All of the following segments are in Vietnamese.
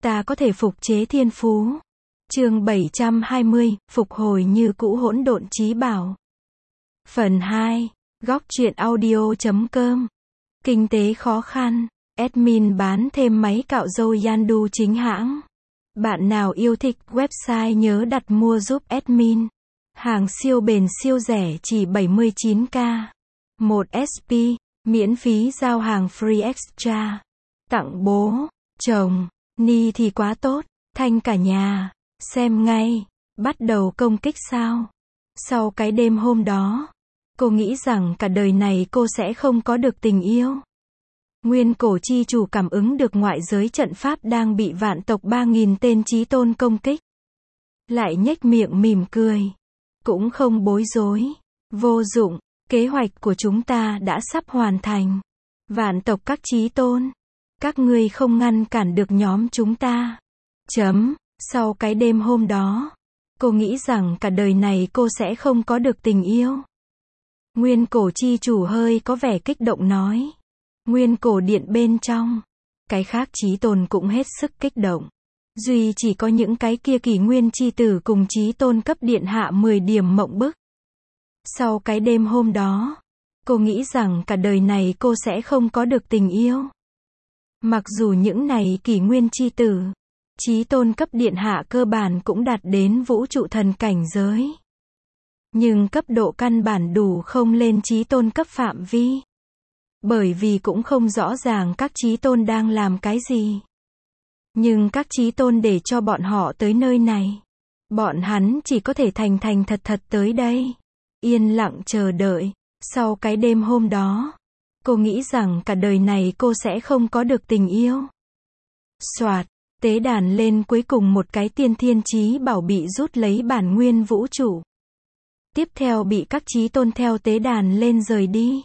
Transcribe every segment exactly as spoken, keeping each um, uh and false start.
ta có thể phục chế thiên phú. Chương bảy trăm hai mươi, phục hồi như cũ hỗn độn trí bảo. Phần hai, góc truyện audio chấm com. Kinh tế khó khăn, admin bán thêm máy cạo râu Yandu chính hãng. Bạn nào yêu thích website nhớ đặt mua giúp admin. Hàng siêu bền siêu rẻ chỉ bảy mươi chín k. một ét pê, miễn phí giao hàng free extra. Tặng bố, chồng, ni thì quá tốt, thanh cả nhà. Xem ngay, bắt đầu công kích sao? Sau cái đêm hôm đó, cô nghĩ rằng cả đời này cô sẽ không có được tình yêu. Nguyên cổ chi chủ cảm ứng được ngoại giới trận pháp đang bị vạn tộc ba nghìn tên chí tôn công kích. Lại nhếch miệng mỉm cười. Cũng không bối rối. Vô dụng, kế hoạch của chúng ta đã sắp hoàn thành. Vạn tộc các chí tôn, các ngươi không ngăn cản được nhóm chúng ta. Chấm. Sau cái đêm hôm đó, cô nghĩ rằng cả đời này cô sẽ không có được tình yêu. Nguyên cổ chi chủ hơi có vẻ kích động nói. Nguyên cổ điện bên trong, cái khác chí tôn cũng hết sức kích động. Duy chỉ có những cái kia kỷ nguyên chi tử cùng chí tôn cấp điện hạ mười điểm mộng bức. Sau cái đêm hôm đó, cô nghĩ rằng cả đời này cô sẽ không có được tình yêu. Mặc dù những này kỷ nguyên chi tử, chí tôn cấp điện hạ cơ bản cũng đạt đến vũ trụ thần cảnh giới. Nhưng cấp độ căn bản đủ không lên chí tôn cấp phạm vi. Bởi vì cũng không rõ ràng các chí tôn đang làm cái gì. Nhưng các chí tôn để cho bọn họ tới nơi này. Bọn hắn chỉ có thể thành thành thật thật tới đây. Yên lặng chờ đợi. Sau cái đêm hôm đó, cô nghĩ rằng cả đời này cô sẽ không có được tình yêu. Soạt, tế đàn lên cuối cùng một cái tiên thiên chí bảo bị rút lấy bản nguyên vũ trụ. Tiếp theo bị các chí tôn theo tế đàn lên rời đi.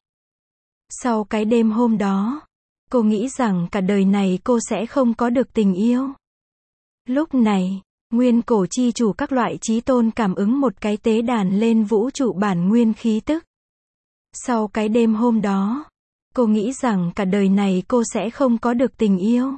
Sau cái đêm hôm đó, cô nghĩ rằng cả đời này cô sẽ không có được tình yêu. Lúc này, nguyên cổ chi chủ các loại chí tôn cảm ứng một cái tế đàn lên vũ trụ bản nguyên khí tức. Sau cái đêm hôm đó, cô nghĩ rằng cả đời này cô sẽ không có được tình yêu.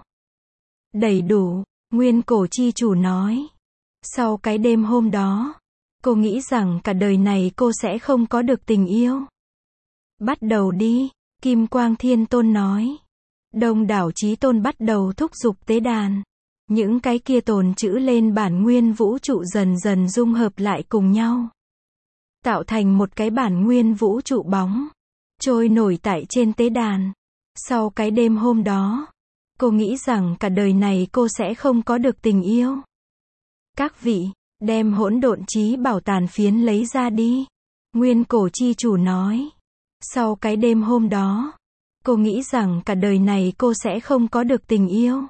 Đầy đủ, nguyên cổ chi chủ nói. Sau cái đêm hôm đó, cô nghĩ rằng cả đời này cô sẽ không có được tình yêu. Bắt đầu đi, Kim Quang Thiên Tôn nói. Đông đảo chí tôn bắt đầu thúc giục tế đàn. Những cái kia tồn trữ lên bản nguyên vũ trụ dần dần dung hợp lại cùng nhau. Tạo thành một cái bản nguyên vũ trụ bóng. Trôi nổi tại trên tế đàn. Sau cái đêm hôm đó, cô nghĩ rằng cả đời này cô sẽ không có được tình yêu. Các vị, đem hỗn độn chí bảo tàn phiến lấy ra đi. Nguyên cổ chi chủ nói. Sau cái đêm hôm đó, cô nghĩ rằng cả đời này cô sẽ không có được tình yêu.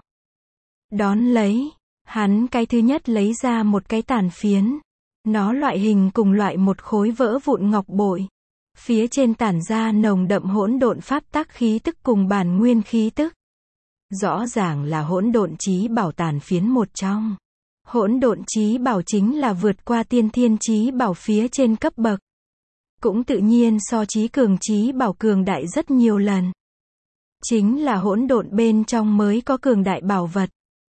Đón lấy, hắn cái thứ nhất lấy ra một cái tàn phiến. Nó loại hình cùng loại một khối vỡ vụn ngọc bội. Phía trên tản ra nồng đậm hỗn độn pháp tắc khí tức cùng bản nguyên khí tức. Rõ ràng là hỗn độn chí bảo tàn phiến một trong. Hỗn độn chí bảo chính là vượt qua tiên thiên chí bảo phía trên cấp bậc. Cũng tự nhiên so chí cường chí bảo cường đại rất nhiều lần. Chính là hỗn độn bên trong mới có cường đại bảo vật.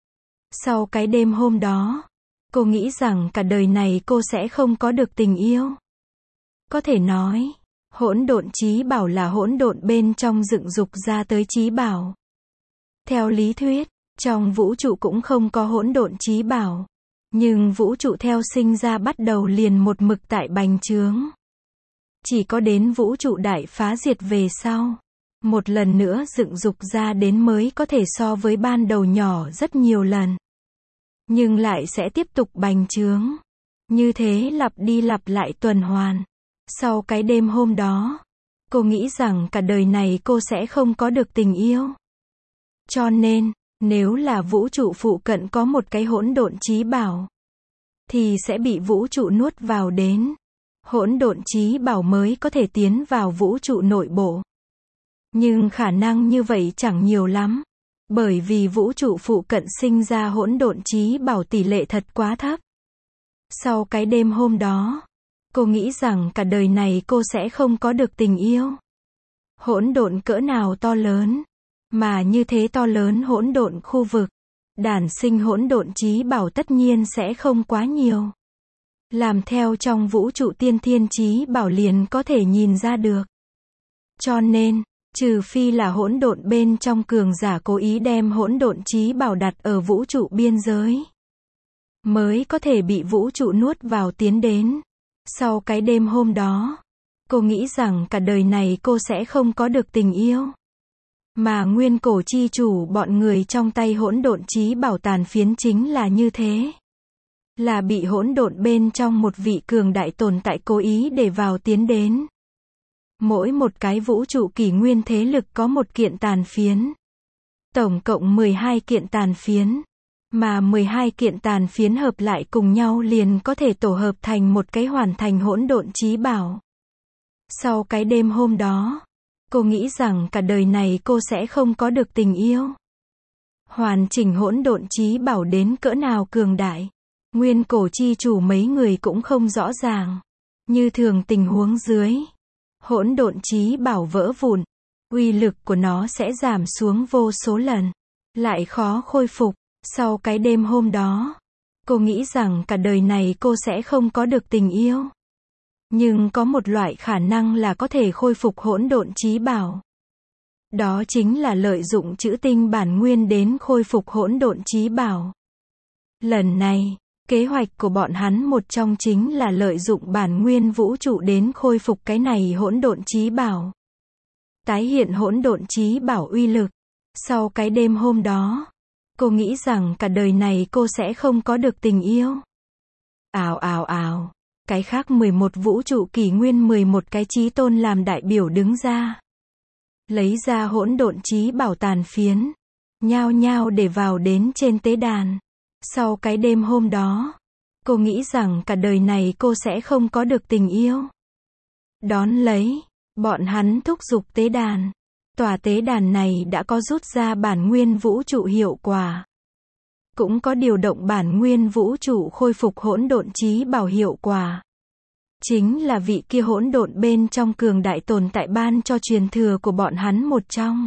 Sau cái đêm hôm đó, cô nghĩ rằng cả đời này cô sẽ không có được tình yêu. Có thể nói, hỗn độn chí bảo là hỗn độn bên trong dựng dục ra tới chí bảo. Theo lý thuyết, trong vũ trụ cũng không có hỗn độn chí bảo. Nhưng vũ trụ theo sinh ra bắt đầu liền một mực tại bành trướng. Chỉ có đến vũ trụ đại phá diệt về sau. Một lần nữa dựng dục ra đến mới có thể so với ban đầu nhỏ rất nhiều lần. Nhưng lại sẽ tiếp tục bành trướng. Như thế lặp đi lặp lại tuần hoàn. Sau cái đêm hôm đó, cô nghĩ rằng cả đời này cô sẽ không có được tình yêu. Cho nên, nếu là vũ trụ phụ cận có một cái hỗn độn chí bảo, thì sẽ bị vũ trụ nuốt vào đến. Hỗn độn chí bảo mới có thể tiến vào vũ trụ nội bộ. Nhưng khả năng như vậy chẳng nhiều lắm. Bởi vì vũ trụ phụ cận sinh ra hỗn độn chí bảo tỷ lệ thật quá thấp. Sau cái đêm hôm đó, cô nghĩ rằng cả đời này cô sẽ không có được tình yêu. Hỗn độn cỡ nào to lớn. Mà như thế to lớn hỗn độn khu vực. Đản sinh hỗn độn trí bảo tất nhiên sẽ không quá nhiều. Làm theo trong vũ trụ tiên thiên trí bảo liền có thể nhìn ra được. Cho nên, trừ phi là hỗn độn bên trong cường giả cố ý đem hỗn độn trí bảo đặt ở vũ trụ biên giới, mới có thể bị vũ trụ nuốt vào tiến đến. Sau cái đêm hôm đó, cô nghĩ rằng cả đời này cô sẽ không có được tình yêu. Mà nguyên cổ chi chủ bọn người trong tay hỗn độn trí bảo tàn phiến chính là như thế. Là bị hỗn độn bên trong một vị cường đại tồn tại cố ý để vào tiến đến. Mỗi một cái vũ trụ kỷ nguyên thế lực có một kiện tàn phiến. Tổng cộng mười hai kiện tàn phiến. Mà mười hai kiện tàn phiến hợp lại cùng nhau liền có thể tổ hợp thành một cái hoàn thành hỗn độn trí bảo. Sau cái đêm hôm đó, cô nghĩ rằng cả đời này cô sẽ không có được tình yêu. Hoàn chỉnh hỗn độn trí bảo đến cỡ nào cường đại, nguyên cổ chi chủ mấy người cũng không rõ ràng. Như thường tình huống dưới, hỗn độn trí bảo vỡ vụn, uy lực của nó sẽ giảm xuống vô số lần, lại khó khôi phục. Sau cái đêm hôm đó, cô nghĩ rằng cả đời này cô sẽ không có được tình yêu. Nhưng có một loại khả năng là có thể khôi phục hỗn độn trí bảo. Đó chính là lợi dụng chữ tinh bản nguyên đến khôi phục hỗn độn trí bảo. Lần này, kế hoạch của bọn hắn một trong chính là lợi dụng bản nguyên vũ trụ đến khôi phục cái này hỗn độn trí bảo. Tái hiện hỗn độn trí bảo uy lực. Sau cái đêm hôm đó, cô nghĩ rằng cả đời này cô sẽ không có được tình yêu. Ào ào ào, cái khác mười một vũ trụ kỷ nguyên mười một cái chí tôn làm đại biểu đứng ra. Lấy ra hỗn độn trí bảo tàn phiến, nhao nhao để vào đến trên tế đàn. Sau cái đêm hôm đó, cô nghĩ rằng cả đời này cô sẽ không có được tình yêu. Đón lấy, bọn hắn thúc giục tế đàn. Tòa tế đàn này đã có rút ra bản nguyên vũ trụ hiệu quả. Cũng có điều động bản nguyên vũ trụ khôi phục hỗn độn trí bảo hiệu quả. Chính là vị kia hỗn độn bên trong cường đại tồn tại ban cho truyền thừa của bọn hắn một trong.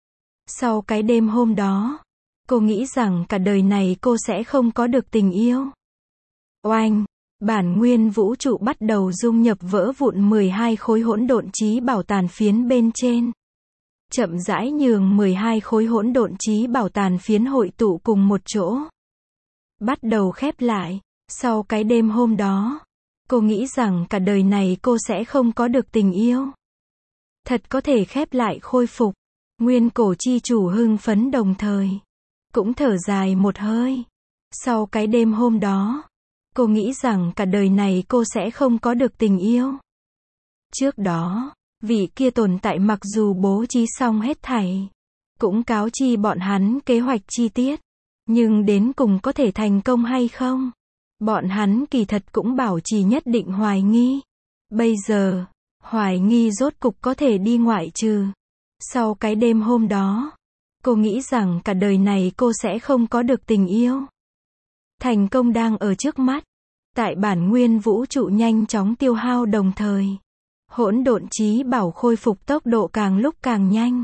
Sau cái đêm hôm đó, cô nghĩ rằng cả đời này cô sẽ không có được tình yêu. Oanh, bản nguyên vũ trụ bắt đầu dung nhập vỡ vụn mười hai khối hỗn độn trí bảo tàn phiến bên trên. Chậm rãi nhường mười hai khối hỗn độn trí bảo tàn phiến hội tụ cùng một chỗ. Bắt đầu khép lại. Sau cái đêm hôm đó, cô nghĩ rằng cả đời này cô sẽ không có được tình yêu. Thật có thể khép lại khôi phục. Nguyên cổ chi chủ hưng phấn đồng thời. Cũng thở dài một hơi. Sau cái đêm hôm đó, cô nghĩ rằng cả đời này cô sẽ không có được tình yêu. Trước đó, vị kia tồn tại mặc dù bố trí xong hết thảy, cũng cáo chi bọn hắn kế hoạch chi tiết, nhưng đến cùng có thể thành công hay không, bọn hắn kỳ thật cũng bảo trì nhất định hoài nghi. Bây giờ, hoài nghi rốt cục có thể đi ngoại trừ. Sau cái đêm hôm đó, cô nghĩ rằng cả đời này cô sẽ không có được tình yêu. Thành công đang ở trước mắt. Tại bản nguyên vũ trụ nhanh chóng tiêu hao đồng thời, hỗn độn trí bảo khôi phục tốc độ càng lúc càng nhanh.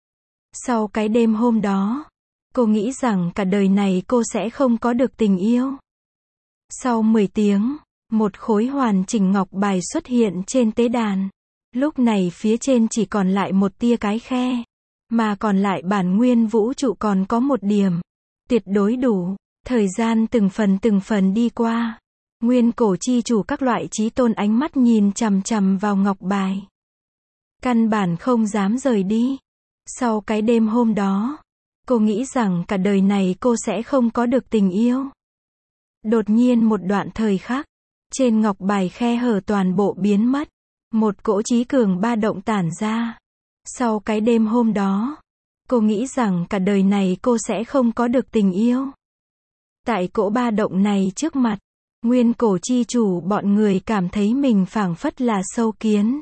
Sau cái đêm hôm đó, cô nghĩ rằng cả đời này cô sẽ không có được tình yêu. Sau mười tiếng, một khối hoàn chỉnh ngọc bài xuất hiện trên tế đàn. Lúc này phía trên chỉ còn lại một tia cái khe, mà còn lại bản nguyên vũ trụ còn có một điểm. Tuyệt đối đủ. Thời gian từng phần từng phần đi qua. Nguyên cổ chi chủ các loại chí tôn ánh mắt nhìn chằm chằm vào ngọc bài. Căn bản không dám rời đi. Sau cái đêm hôm đó, cô nghĩ rằng cả đời này cô sẽ không có được tình yêu. Đột nhiên một đoạn thời khắc, trên ngọc bài khe hở toàn bộ biến mất. Một cỗ chí cường ba động tản ra. Sau cái đêm hôm đó, cô nghĩ rằng cả đời này cô sẽ không có được tình yêu. Tại cỗ ba động này trước mặt, nguyên cổ chi chủ bọn người cảm thấy mình phảng phất là sâu kiến.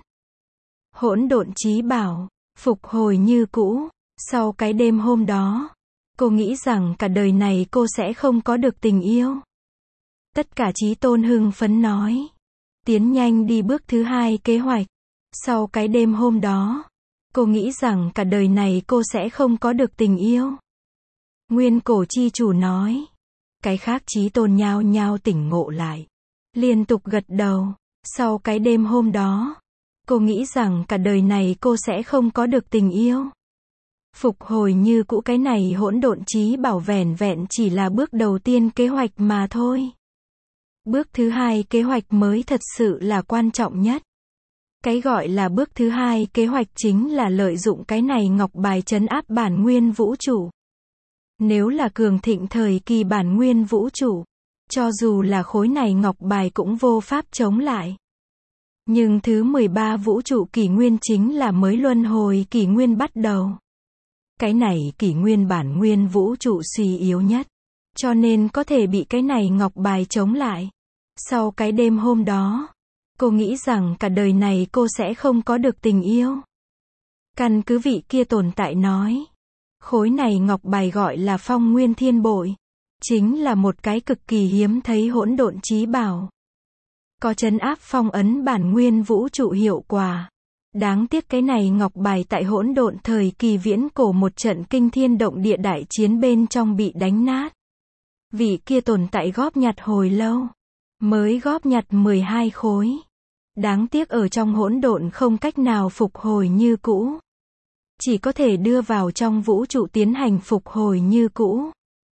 Hỗn độn trí bảo, phục hồi như cũ. Sau cái đêm hôm đó, cô nghĩ rằng cả đời này cô sẽ không có được tình yêu. Tất cả chí tôn hưng phấn nói. Tiến nhanh đi bước thứ hai kế hoạch. Sau cái đêm hôm đó, cô nghĩ rằng cả đời này cô sẽ không có được tình yêu. Nguyên cổ chi chủ nói. Cái khác chí tôn nhao nhao tỉnh ngộ lại. Liên tục gật đầu. Sau cái đêm hôm đó, cô nghĩ rằng cả đời này cô sẽ không có được tình yêu. Phục hồi như cũ cái này hỗn độn chí bảo vẻn vẹn chỉ là bước đầu tiên kế hoạch mà thôi. Bước thứ hai kế hoạch mới thật sự là quan trọng nhất. Cái gọi là bước thứ hai kế hoạch chính là lợi dụng cái này ngọc bài trấn áp bản nguyên vũ trụ. Nếu là cường thịnh thời kỳ bản nguyên vũ trụ, cho dù là khối này ngọc bài cũng vô pháp chống lại. Nhưng thứ mười ba vũ trụ kỷ nguyên chính là mới luân hồi kỷ nguyên bắt đầu. Cái này kỷ nguyên bản nguyên vũ trụ suy yếu nhất, cho nên có thể bị cái này ngọc bài chống lại. Sau cái đêm hôm đó, cô nghĩ rằng cả đời này cô sẽ không có được tình yêu. Căn cứ vị kia tồn tại nói, khối này ngọc bài gọi là Phong Nguyên Thiên Bội, chính là một cái cực kỳ hiếm thấy hỗn độn chí bảo. Có trấn áp phong ấn bản nguyên vũ trụ hiệu quả. Đáng tiếc cái này ngọc bài tại hỗn độn thời kỳ viễn cổ một trận kinh thiên động địa đại chiến bên trong bị đánh nát. Vị kia tồn tại góp nhặt hồi lâu, mới góp nhặt mười hai khối. Đáng tiếc ở trong hỗn độn không cách nào phục hồi như cũ. Chỉ có thể đưa vào trong vũ trụ tiến hành phục hồi như cũ.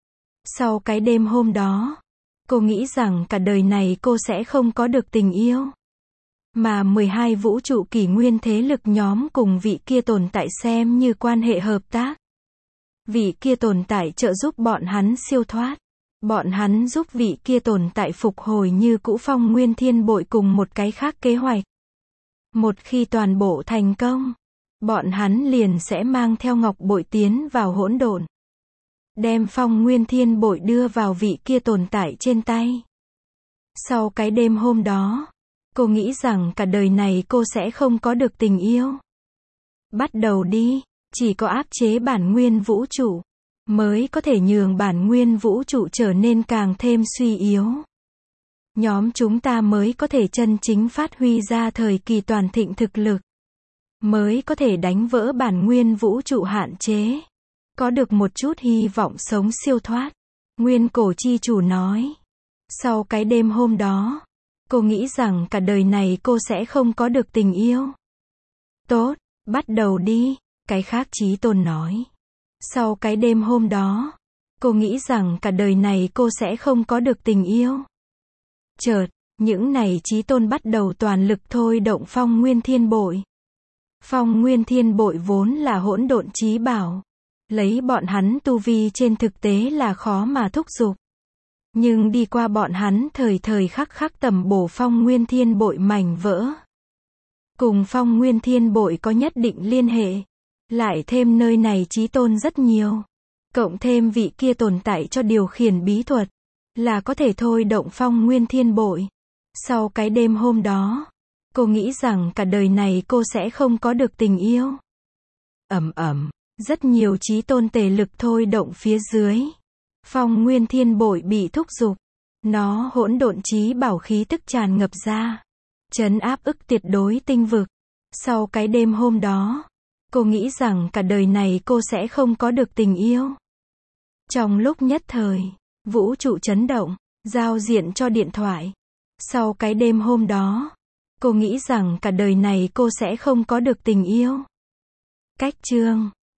Sau cái đêm hôm đó, cô nghĩ rằng cả đời này cô sẽ không có được tình yêu. Mà mười hai vũ trụ kỷ nguyên thế lực nhóm cùng vị kia tồn tại xem như quan hệ hợp tác. Vị kia tồn tại trợ giúp bọn hắn siêu thoát. Bọn hắn giúp vị kia tồn tại phục hồi như cũ Phong Nguyên Thiên Bội cùng một cái khác kế hoạch. Một khi toàn bộ thành công, bọn hắn liền sẽ mang theo ngọc bội tiến vào hỗn độn. Đem Phong Nguyên Thiên Bội đưa vào vị kia tồn tại trên tay. Sau cái đêm hôm đó, cô nghĩ rằng cả đời này cô sẽ không có được tình yêu. Bắt đầu đi, chỉ có áp chế bản nguyên vũ trụ, mới có thể nhường bản nguyên vũ trụ trở nên càng thêm suy yếu. Nhóm chúng ta mới có thể chân chính phát huy ra thời kỳ toàn thịnh thực lực. Mới có thể đánh vỡ bản nguyên vũ trụ hạn chế. Có được một chút hy vọng sống siêu thoát. Nguyên cổ chi chủ nói. Sau cái đêm hôm đó, cô nghĩ rằng cả đời này cô sẽ không có được tình yêu. Tốt, bắt đầu đi, cái khác chí tôn nói. Sau cái đêm hôm đó, cô nghĩ rằng cả đời này cô sẽ không có được tình yêu. Chợt, những này chí tôn bắt đầu toàn lực thôi động Phong Nguyên Thiên Bội. Phong Nguyên Thiên Bội vốn là hỗn độn chí bảo. Lấy bọn hắn tu vi trên thực tế là khó mà thúc giục. Nhưng đi qua bọn hắn thời thời khắc khắc tầm bổ Phong Nguyên Thiên Bội mảnh vỡ. Cùng Phong Nguyên Thiên Bội có nhất định liên hệ. Lại thêm nơi này chí tôn rất nhiều. Cộng thêm vị kia tồn tại cho điều khiển bí thuật. Là có thể thôi động Phong Nguyên Thiên Bội. Sau cái đêm hôm đó, cô nghĩ rằng cả đời này cô sẽ không có được tình yêu. Ầm ầm, rất nhiều chí tôn tề lực thôi động phía dưới. Phong Nguyên Thiên Bội bị thúc giục. Nó hỗn độn chí bảo khí tức tràn ngập ra. Trấn áp ức tuyệt đối tinh vực. Sau cái đêm hôm đó, cô nghĩ rằng cả đời này cô sẽ không có được tình yêu. Trong lúc nhất thời, vũ trụ chấn động, giao diện cho điện thoại. Sau cái đêm hôm đó, cô nghĩ rằng cả đời này cô sẽ không có được tình yêu. Cách chương